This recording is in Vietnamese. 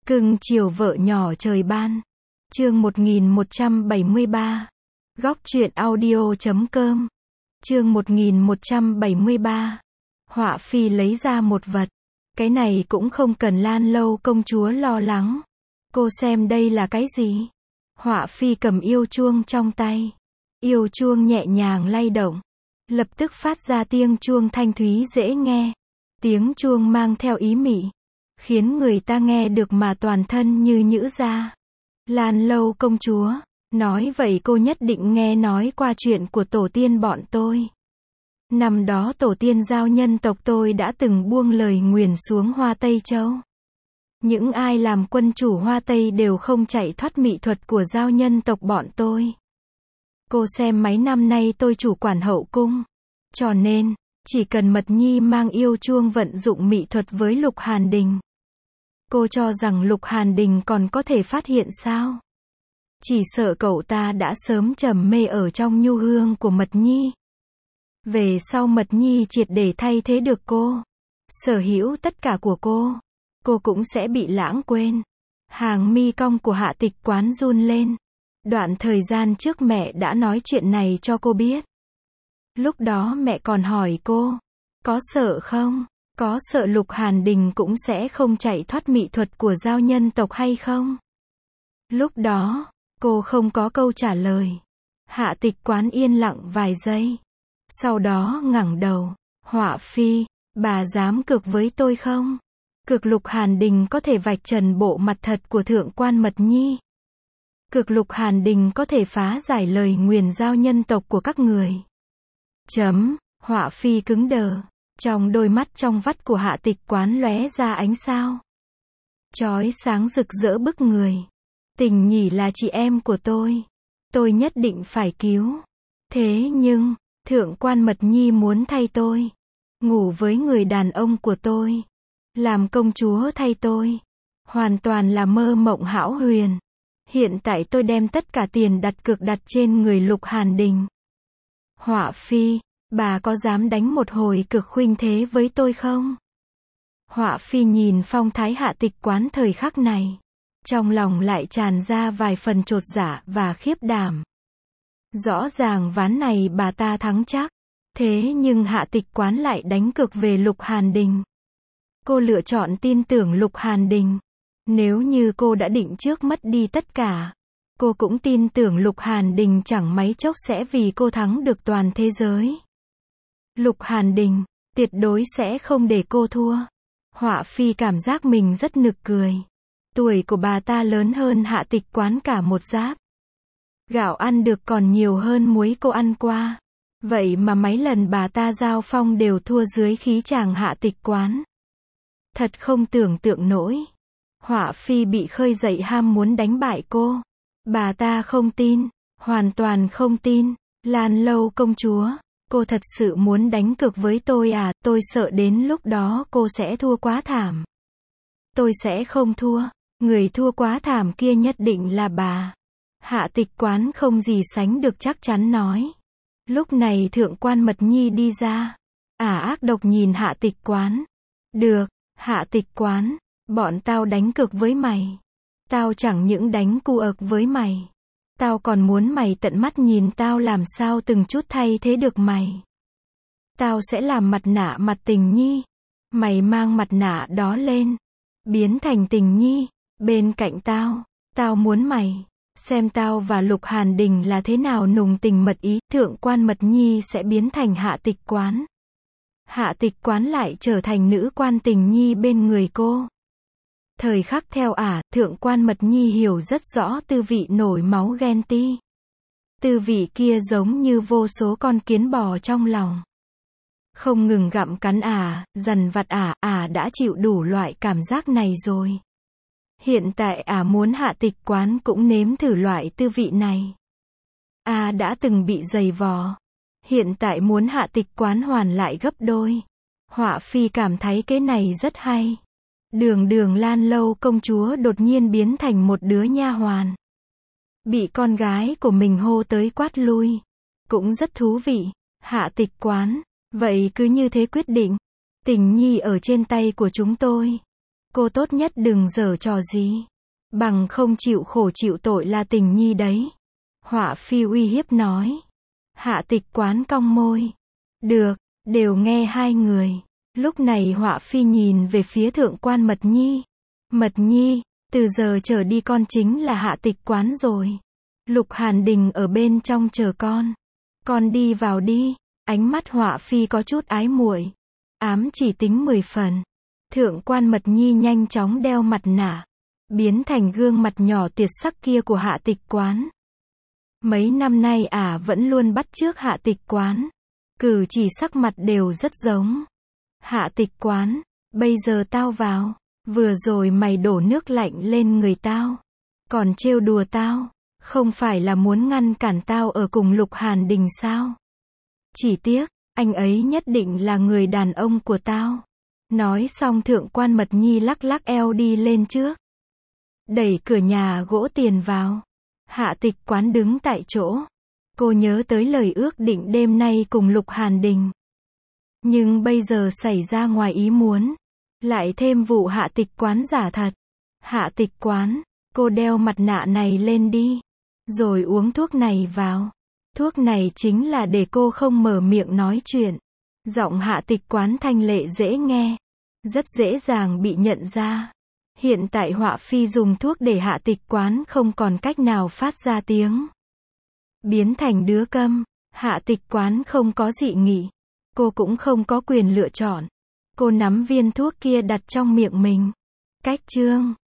Cưng chiều vợ nhỏ trời ban. Chương 1173. Góc truyện audio.com. Chương 1173. Họa phi lấy ra một vật. Cái này cũng không cần Lan Lâu công chúa lo lắng. Cô xem đây là cái gì? Họa phi cầm yêu chuông trong tay. Yêu chuông nhẹ nhàng lay động. Lập tức phát ra tiếng chuông thanh thúy dễ nghe. Tiếng chuông mang theo ý mị, khiến người ta nghe được mà toàn thân như nhũ ra. Lan Lâu công chúa, nói vậy cô nhất định nghe nói qua chuyện của tổ tiên bọn tôi. Năm đó tổ tiên giao nhân tộc tôi đã từng buông lời nguyền xuống Hoa Tây Châu. Những ai làm quân chủ Hoa Tây đều không chạy thoát mỹ thuật của giao nhân tộc bọn tôi. Cô xem mấy năm nay tôi chủ quản hậu cung. Cho nên, chỉ cần Mật Nhi mang yêu chuông vận dụng mỹ thuật với Lục Hàn Đình. Cô cho rằng Lục Hàn Đình còn có thể phát hiện sao? Chỉ sợ cậu ta đã sớm trầm mê ở trong nhu hương của Mật Nhi. Về sau Mật Nhi triệt để thay thế được cô, sở hữu tất cả của cô cũng sẽ bị lãng quên. Hàng mi cong của Hạ Tịch Quán run lên. Đoạn thời gian trước mẹ đã nói chuyện này cho cô biết. Lúc đó mẹ còn hỏi cô, có sợ không? Có sợ Lục Hàn Đình cũng sẽ không chạy thoát mỹ thuật của giao nhân tộc hay không? Lúc đó, cô không có câu trả lời. Hạ Tịch Quán yên lặng vài giây. Sau đó ngẩng đầu, Họa phi, bà dám cược với tôi không? Cược Lục Hàn Đình có thể vạch trần bộ mặt thật của thượng quan Mật Nhi. Cược Lục Hàn Đình có thể phá giải lời nguyền giao nhân tộc của các người. Họa phi cứng đờ. Trong đôi mắt trong vắt của Hạ Tịch Quán lóe ra ánh sao chói sáng rực rỡ bức người. Tình nhỉ là chị em của tôi nhất định phải cứu. Thế nhưng, thượng quan Mật Nhi muốn thay tôi ngủ với người đàn ông của tôi, làm công chúa thay tôi, hoàn toàn là mơ mộng hão huyền. Hiện tại tôi đem tất cả tiền đặt cược đặt trên người Lục Hàn Đình. Họa phi, bà có dám đánh một hồi cược khuynh thế với tôi không? Họa phi nhìn phong thái Hạ Tịch Quán thời khắc này, trong lòng lại tràn ra vài phần chột dạ và khiếp đảm. Rõ ràng ván này bà ta thắng chắc, thế nhưng Hạ Tịch Quán lại đánh cược về Lục Hàn Đình. Cô lựa chọn tin tưởng Lục Hàn Đình. Nếu như cô đã định trước mất đi tất cả, cô cũng tin tưởng Lục Hàn Đình chẳng mấy chốc sẽ vì cô thắng được toàn thế giới. Lục Hàn Đình tuyệt đối sẽ không để cô thua. Họa phi cảm giác mình rất nực cười. Tuổi của bà ta lớn hơn Hạ Tịch Quán cả một giáp. Gạo ăn được còn nhiều hơn muối cô ăn qua. Vậy mà mấy lần bà ta giao phong đều thua dưới khí chàng Hạ Tịch Quán. Thật không tưởng tượng nổi. Họa phi bị khơi dậy ham muốn đánh bại cô. Bà ta không tin, hoàn toàn không tin. Lan Lâu công chúa, cô thật sự muốn đánh cược với tôi à? Tôi sợ đến lúc đó cô sẽ thua quá thảm. Tôi sẽ không thua. Người thua quá thảm kia nhất định là bà. Hạ Tịch Quán không gì sánh được chắc chắn nói. Lúc này thượng quan Mật Nhi đi ra. Ác độc nhìn Hạ Tịch Quán. Được, Hạ Tịch Quán, bọn tao đánh cược với mày. Tao chẳng những đánh cu ực với mày. Tao còn muốn mày tận mắt nhìn tao làm sao từng chút thay thế được mày. Tao sẽ làm mặt nạ mặt Tình Nhi. Mày mang mặt nạ đó lên, biến thành Tình Nhi bên cạnh tao. Tao muốn mày xem tao và Lục Hàn Đình là thế nào nùng tình mật ý. Thượng quan Mật Nhi sẽ biến thành Hạ Tịch Quán. Hạ Tịch Quán lại trở thành nữ quan Tình Nhi bên người cô. Thời khắc theo thượng quan Mật Nhi hiểu rất rõ tư vị nổi máu ghen ti. Tư vị kia giống như vô số con kiến bò trong lòng. Không ngừng gặm cắn dằn vặt đã chịu đủ loại cảm giác này rồi. Hiện tại muốn Hạ Tịch Quán cũng nếm thử loại tư vị này. Đã từng bị dày vò. Hiện tại muốn Hạ Tịch Quán hoàn lại gấp đôi. Họa phi cảm thấy cái này rất hay. Đường Lan Lâu công chúa đột nhiên biến thành một đứa nha hoàn. Bị con gái của mình hô tới quát lui. Cũng rất thú vị. Hạ Tịch Quán, vậy cứ như thế quyết định. Tình Nhi ở trên tay của chúng tôi. Cô tốt nhất đừng giở trò gì. Bằng không chịu khổ chịu tội là tình nhi đấy. Họa phi uy hiếp nói. Hạ Tịch Quán cong môi. Được, đều nghe hai người. Lúc này họa phi nhìn về phía thượng quan Mật Nhi. Mật Nhi, từ giờ trở đi con chính là Hạ Tịch Quán rồi. Lục Hàn Đình ở bên trong chờ con. Con đi vào đi. Ánh mắt họa phi có chút ái muội. Ám chỉ tính 10 phần. Thượng quan Mật Nhi nhanh chóng đeo mặt nạ. Biến thành gương mặt nhỏ tiệt sắc kia của Hạ Tịch Quán. Mấy năm nay vẫn luôn bắt chước Hạ Tịch Quán. Cử chỉ sắc mặt đều rất giống. Hạ Tịch Quán, bây giờ tao vào. Vừa rồi mày đổ nước lạnh lên người tao. Còn trêu đùa tao. Không phải là muốn ngăn cản tao ở cùng Lục Hàn Đình sao? Chỉ tiếc, anh ấy nhất định là người đàn ông của tao. Nói xong thượng quan Mật Nhi lắc lắc eo đi lên trước. Đẩy cửa nhà gỗ tiền vào. Hạ Tịch Quán đứng tại chỗ. Cô nhớ tới lời ước định đêm nay cùng Lục Hàn Đình. Nhưng bây giờ xảy ra ngoài ý muốn. Lại thêm vụ Hạ Tịch Quán giả thật. Hạ Tịch Quán, cô đeo mặt nạ này lên đi. Rồi uống thuốc này vào. Thuốc này chính là để cô không mở miệng nói chuyện. Giọng Hạ Tịch Quán thanh lệ dễ nghe. Rất dễ dàng bị nhận ra. Hiện tại họa phi dùng thuốc để Hạ Tịch Quán không còn cách nào phát ra tiếng. Biến thành đứa câm. Hạ Tịch Quán không có dị nghị. Cô cũng không có quyền lựa chọn. Cô nắm viên thuốc kia đặt trong miệng mình. Cách chương